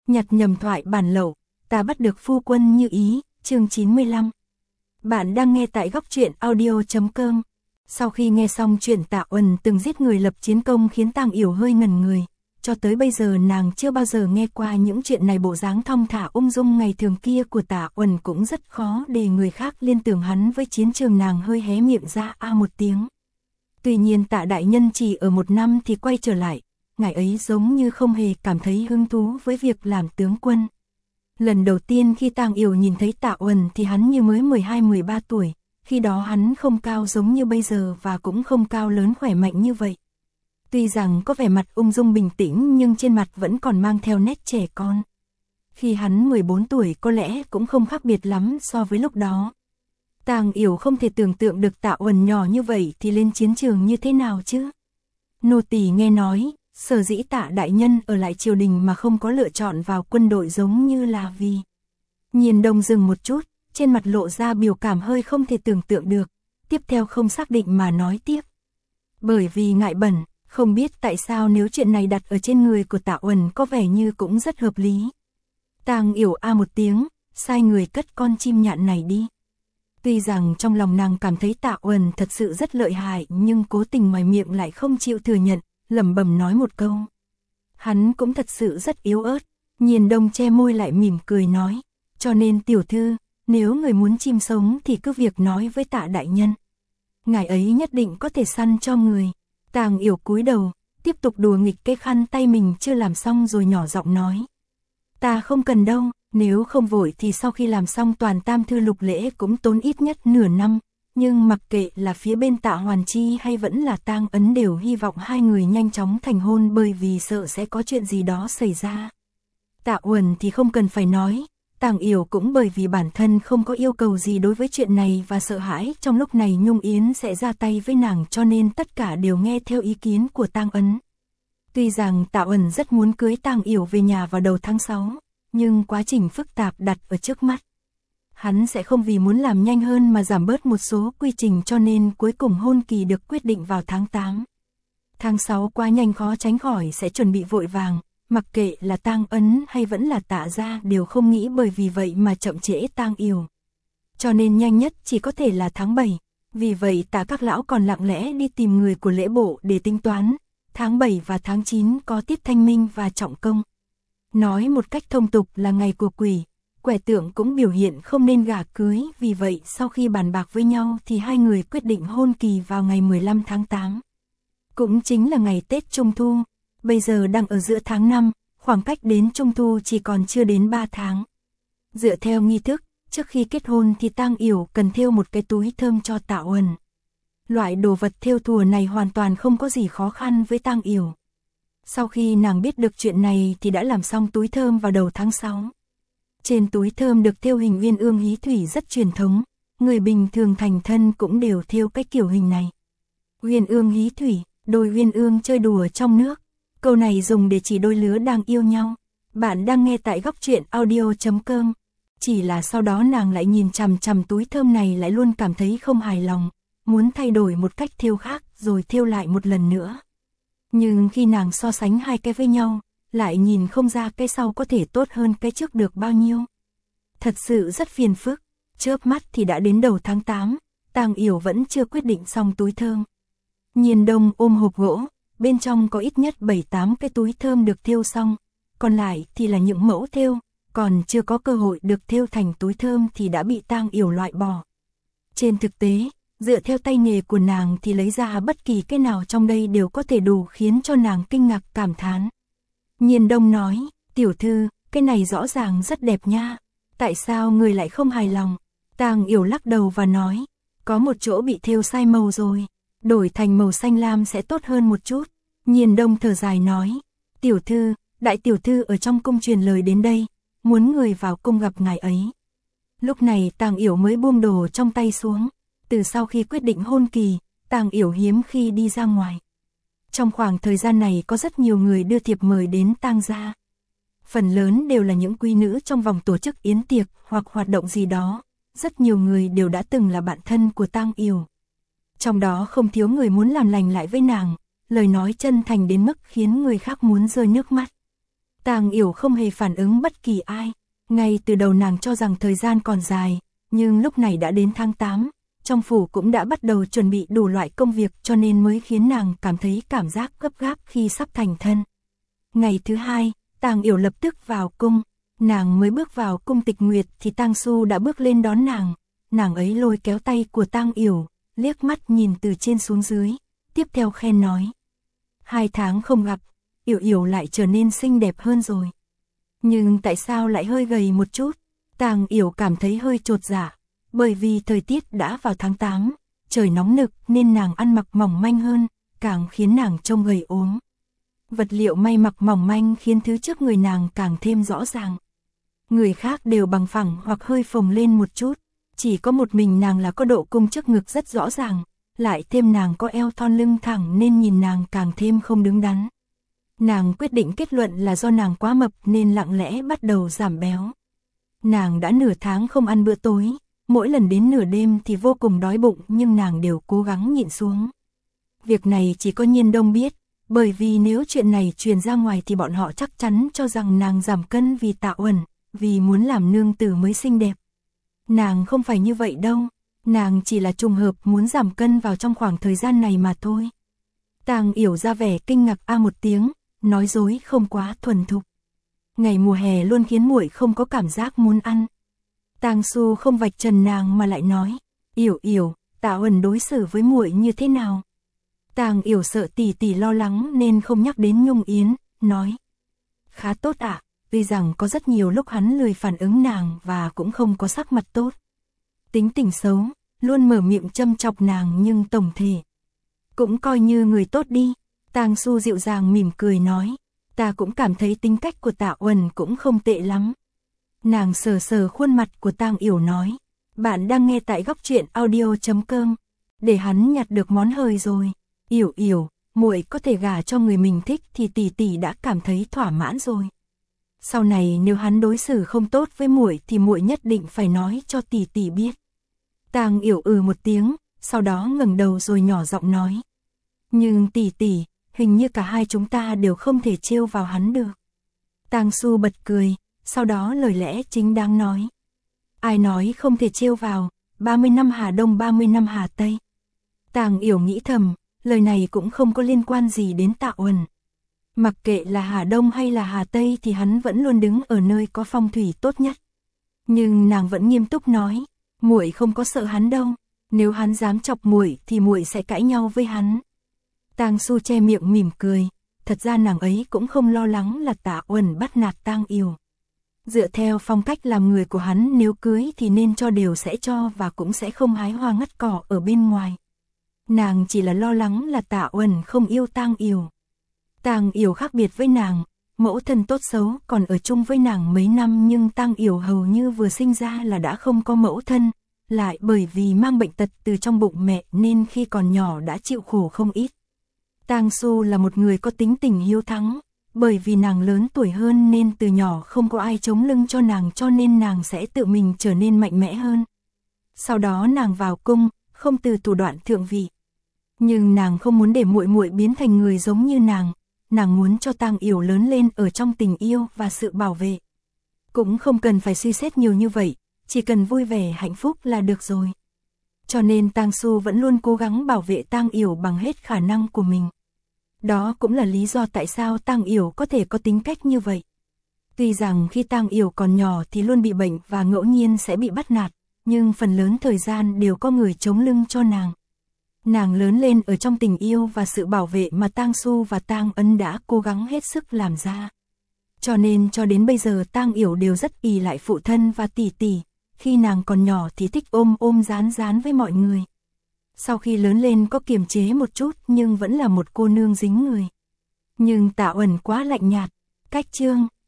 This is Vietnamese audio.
nhặt nhầm thoại bản lậu, ta bắt được phu quân như ý, chương 95. Bạn đang nghe tại góc truyện audio.com. Sau khi nghe xong chuyện Tạ Uẩn từng giết người lập chiến công khiến Tang Yểu hơi ngẩn người, cho tới bây giờ nàng chưa bao giờ nghe qua những chuyện này. Bộ dáng thong thả ung dung ngày thường kia của Tạ Uẩn cũng rất khó để người khác liên tưởng hắn với chiến trường. Nàng hơi hé miệng ra một tiếng. Tuy nhiên Tạ đại nhân chỉ ở 1 năm thì quay trở lại, ngài ấy giống như không hề cảm thấy hứng thú với việc làm tướng quân. Lần đầu tiên khi Tang Yểu nhìn thấy Tạ Uẩn thì hắn như mới 12-13 tuổi, khi đó hắn không cao giống như bây giờ và cũng không cao lớn khỏe mạnh như vậy. Tuy rằng có vẻ mặt ung dung bình tĩnh nhưng trên mặt vẫn còn mang theo nét trẻ con. Khi hắn 14 tuổi có lẽ cũng không khác biệt lắm so với lúc đó. Tang Yểu không thể tưởng tượng được Tạ Uẩn nhỏ như vậy thì lên chiến trường như thế nào chứ. Nô tỳ nghe nói, sở dĩ Tạ đại nhân ở lại triều đình mà không có lựa chọn vào quân đội giống như là vì... Nhiên Đông dừng một chút, trên mặt lộ ra biểu cảm hơi không thể tưởng tượng được, tiếp theo không xác định mà nói tiếp. Bởi vì ngại bẩn, không biết tại sao nếu chuyện này đặt ở trên người của Tạ Uẩn có vẻ như cũng rất hợp lý. Tang Yểu một tiếng, sai người cất con chim nhạn này đi. Tuy rằng trong lòng nàng cảm thấy Tạ Uẩn thật sự rất lợi hại nhưng cố tình ngoài miệng lại không chịu thừa nhận, lẩm bẩm nói một câu. Hắn cũng thật sự rất yếu ớt. Nhiên Đông che môi lại mỉm cười nói, cho nên tiểu thư, nếu người muốn chim sống thì cứ việc nói với Tạ đại nhân. Ngài ấy nhất định có thể săn cho người. Tang Yểu cúi đầu, tiếp tục đùa nghịch cái khăn tay mình chưa làm xong rồi nhỏ giọng nói. Ta không cần đâu, nếu không vội thì sau khi làm xong toàn tam thư lục lễ cũng tốn ít nhất nửa năm. Nhưng mặc kệ là phía bên Tạ Hoàn Chi hay vẫn là Tang Ấn đều hy vọng hai người nhanh chóng thành hôn bởi vì sợ sẽ có chuyện gì đó xảy ra. Tạ Uẩn thì không cần phải nói, Tang Yểu cũng bởi vì bản thân không có yêu cầu gì đối với chuyện này và sợ hãi trong lúc này Nhung Yến sẽ ra tay với nàng cho nên tất cả đều nghe theo ý kiến của Tang Ấn. Tuy rằng Tạ Uẩn rất muốn cưới Tang Yểu về nhà vào đầu tháng 6, nhưng quá trình phức tạp đặt ở trước mắt. Hắn sẽ không vì muốn làm nhanh hơn mà giảm bớt một số quy trình cho nên cuối cùng hôn kỳ được quyết định vào tháng 8. Tháng 6 quá nhanh khó tránh khỏi sẽ chuẩn bị vội vàng, mặc kệ là Tang Ấn hay vẫn là Tạ gia đều không nghĩ bởi vì vậy mà chậm trễ Tang Yểu. Cho nên nhanh nhất chỉ có thể là tháng 7, vì vậy Tạ các lão còn lặng lẽ đi tìm người của lễ bộ để tính toán, tháng 7 và tháng 9 có tiết thanh minh và trọng công. Nói một cách thông tục là ngày của quỷ. Quẻ tượng cũng biểu hiện không nên gả cưới, vì vậy sau khi bàn bạc với nhau thì hai người quyết định hôn kỳ vào ngày 15 tháng 8. Cũng chính là ngày Tết Trung Thu, bây giờ đang ở giữa tháng 5, khoảng cách đến Trung Thu chỉ còn chưa đến 3 tháng. Dựa theo nghi thức, trước khi kết hôn thì Tang Yểu cần thêu một cái túi thơm cho Tạ Uẩn. Loại đồ vật thêu thùa này hoàn toàn không có gì khó khăn với Tang Yểu. Sau khi nàng biết được chuyện này thì đã làm xong túi thơm vào đầu tháng 6. Trên túi thơm được thêu hình uyên ương hí thủy rất truyền thống, người bình thường thành thân cũng đều thêu cái kiểu hình này. Uyên ương hí thủy, đôi uyên ương chơi đùa trong nước. Câu này dùng để chỉ đôi lứa đang yêu nhau. Bạn đang nghe tại góc truyện audio.com. Chỉ là sau đó nàng lại nhìn chằm chằm túi thơm này lại luôn cảm thấy không hài lòng, muốn thay đổi một cách thêu khác rồi thêu lại một lần nữa. Nhưng khi nàng so sánh hai cái với nhau, lại nhìn không ra cái sau có thể tốt hơn cái trước được bao nhiêu. Thật sự rất phiền phức, chớp mắt thì đã đến đầu tháng 8, Tang Yểu vẫn chưa quyết định xong túi thơm. Nhiên Đông ôm hộp gỗ, bên trong có ít nhất 7-8 cái túi thơm được thêu xong, còn lại thì là những mẫu thêu, còn chưa có cơ hội được thêu thành túi thơm thì đã bị Tang Yểu loại bỏ. Trên thực tế, dựa theo tay nghề của nàng thì lấy ra bất kỳ cái nào trong đây đều có thể đủ khiến cho nàng kinh ngạc cảm thán. Nhiên Đông nói, tiểu thư, cái này rõ ràng rất đẹp nha, tại sao người lại không hài lòng? Tang Yểu lắc đầu và nói, có một chỗ bị thêu sai màu rồi, đổi thành màu xanh lam sẽ tốt hơn một chút. Nhiên Đông thở dài nói, tiểu thư, đại tiểu thư ở trong cung truyền lời đến đây, muốn người vào cung gặp ngài ấy. Lúc này Tang Yểu mới buông đồ trong tay xuống, từ sau khi quyết định hôn kỳ, Tang Yểu hiếm khi đi ra ngoài. Trong khoảng thời gian này có rất nhiều người đưa thiệp mời đến Tang gia. Phần lớn đều là những quý nữ trong vòng tổ chức yến tiệc hoặc hoạt động gì đó, rất nhiều người đều đã từng là bạn thân của Tang Yểu. Trong đó không thiếu người muốn làm lành lại với nàng, lời nói chân thành đến mức khiến người khác muốn rơi nước mắt. Tang Yểu không hề phản ứng bất kỳ ai. Ngay từ đầu nàng cho rằng thời gian còn dài, nhưng lúc này đã đến tháng 8, trong phủ cũng đã bắt đầu chuẩn bị đủ loại công việc cho nên mới khiến nàng cảm thấy cảm giác gấp gáp khi sắp thành thân. Ngày thứ hai, Tang Yểu lập tức vào cung. Nàng mới bước vào cung Tịch Nguyệt thì Tang Su đã bước lên đón nàng. Nàng ấy lôi kéo tay của Tang Yểu, liếc mắt nhìn từ trên xuống dưới, tiếp theo khen nói: 2 tháng không gặp, Yểu Yểu lại trở nên xinh đẹp hơn rồi. Nhưng tại sao lại hơi gầy một chút? Tang Yểu cảm thấy hơi chột dạ, bởi vì thời tiết đã vào tháng 8, trời nóng nực nên nàng ăn mặc mỏng manh hơn, càng khiến nàng trông gầy ốm. Vật liệu may mặc mỏng manh khiến thứ trước người nàng càng thêm rõ ràng. Người khác đều bằng phẳng hoặc hơi phồng lên một chút, chỉ có một mình nàng là có độ cung trước ngực rất rõ ràng, lại thêm nàng có eo thon lưng thẳng nên nhìn nàng càng thêm không đứng đắn. Nàng quyết định kết luận là do nàng quá mập nên lặng lẽ bắt đầu giảm béo. Nàng đã nửa tháng không ăn bữa tối, mỗi lần đến nửa đêm thì vô cùng đói bụng nhưng nàng đều cố gắng nhịn xuống. Việc này chỉ có Nhiên Đông biết, bởi vì nếu chuyện này truyền ra ngoài thì bọn họ chắc chắn cho rằng nàng giảm cân vì Tạ Uẩn, vì muốn làm nương tử mới xinh đẹp. Nàng không phải như vậy đâu, nàng chỉ là trùng hợp muốn giảm cân vào trong khoảng thời gian này mà thôi. Tang Yểu ra vẻ kinh ngạc a một tiếng, nói dối không quá thuần thục. Ngày mùa hè luôn khiến muội không có cảm giác muốn ăn. Tang Su không vạch trần nàng mà lại nói: Yểu Yểu, Tạ Uẩn đối xử với muội như thế nào? Tang Yểu sợ tỷ tỷ lo lắng nên không nhắc đến Nhung Yến, nói: khá tốt ạ. Tuy rằng có rất nhiều lúc hắn lười phản ứng nàng và cũng không có sắc mặt tốt. Tính tình xấu, luôn mở miệng châm chọc nàng nhưng tổng thể cũng coi như người tốt đi. Tang Su dịu dàng mỉm cười nói: ta cũng cảm thấy tính cách của Tạ Uẩn cũng không tệ lắm. Nàng sờ sờ khuôn mặt của Tang Yểu nói: bạn đang nghe tại góc truyện audio.com. Để hắn nhặt được món hời rồi. Yểu Yểu, muội có thể gả cho người mình thích thì tỷ tỷ đã cảm thấy thỏa mãn rồi. Sau này nếu hắn đối xử không tốt với muội thì muội nhất định phải nói cho tỷ tỷ biết. Tang Yểu một tiếng, sau đó ngẩng đầu rồi nhỏ giọng nói: nhưng tỷ tỷ, hình như cả hai chúng ta đều không thể trêu vào hắn được. Tang Su bật cười, sau đó lời lẽ chính đáng nói: ai nói không thể trêu vào, 30 năm Hà Đông 30 năm Hà Tây. Tang Yểu nghĩ thầm, lời này cũng không có liên quan gì đến Tạ Uẩn. Mặc kệ là Hà Đông hay là Hà Tây thì hắn vẫn luôn đứng ở nơi có phong thủy tốt nhất. Nhưng nàng vẫn nghiêm túc nói: muội không có sợ hắn đâu, nếu hắn dám chọc muội thì muội sẽ cãi nhau với hắn. Tang Su che miệng mỉm cười, thật ra nàng ấy cũng không lo lắng là Tạ Uẩn bắt nạt Tang Yểu. Dựa theo phong cách làm người của hắn, nếu cưới thì nên cho đều sẽ cho và cũng sẽ không hái hoa ngắt cỏ ở bên ngoài. Nàng chỉ là lo lắng là Tạ Uẩn không yêu Tang Yểu. Tang Yểu khác biệt với nàng, mẫu thân tốt xấu còn ở chung với nàng mấy năm nhưng Tang Yểu hầu như vừa sinh ra là đã không có mẫu thân, lại bởi vì mang bệnh tật từ trong bụng mẹ nên khi còn nhỏ đã chịu khổ không ít. Tang Su là một người có tính tình hiếu thắng, bởi vì nàng lớn tuổi hơn nên từ nhỏ không có ai chống lưng cho nàng cho nên nàng sẽ tự mình trở nên mạnh mẽ hơn. Sau đó nàng vào cung, không từ thủ đoạn thượng vị. Nhưng nàng không muốn để muội muội biến thành người giống như nàng. Nàng muốn cho Tang Yểu lớn lên ở trong tình yêu và sự bảo vệ. Cũng không cần phải suy xét nhiều như vậy, chỉ cần vui vẻ hạnh phúc là được rồi. Cho nên Tang Su vẫn luôn cố gắng bảo vệ Tang Yểu bằng hết khả năng của mình. Đó cũng là lý do tại sao Tang Yểu có thể có tính cách như vậy. Tuy rằng khi Tang Yểu còn nhỏ thì luôn bị bệnh và ngẫu nhiên sẽ bị bắt nạt, nhưng phần lớn thời gian đều có người chống lưng cho nàng. Nàng lớn lên ở trong tình yêu và sự bảo vệ mà Tang Su và Tang Ân đã cố gắng hết sức làm ra. Cho nên cho đến bây giờ Tang Yểu đều rất ỷ lại phụ thân và tỷ tỷ, khi nàng còn nhỏ thì thích ôm ôm dán dán với mọi người. Sau khi lớn lên có kiềm chế một chút nhưng vẫn là một cô nương dính người. Nhưng Tạ Uẩn quá lạnh nhạt, cách chương.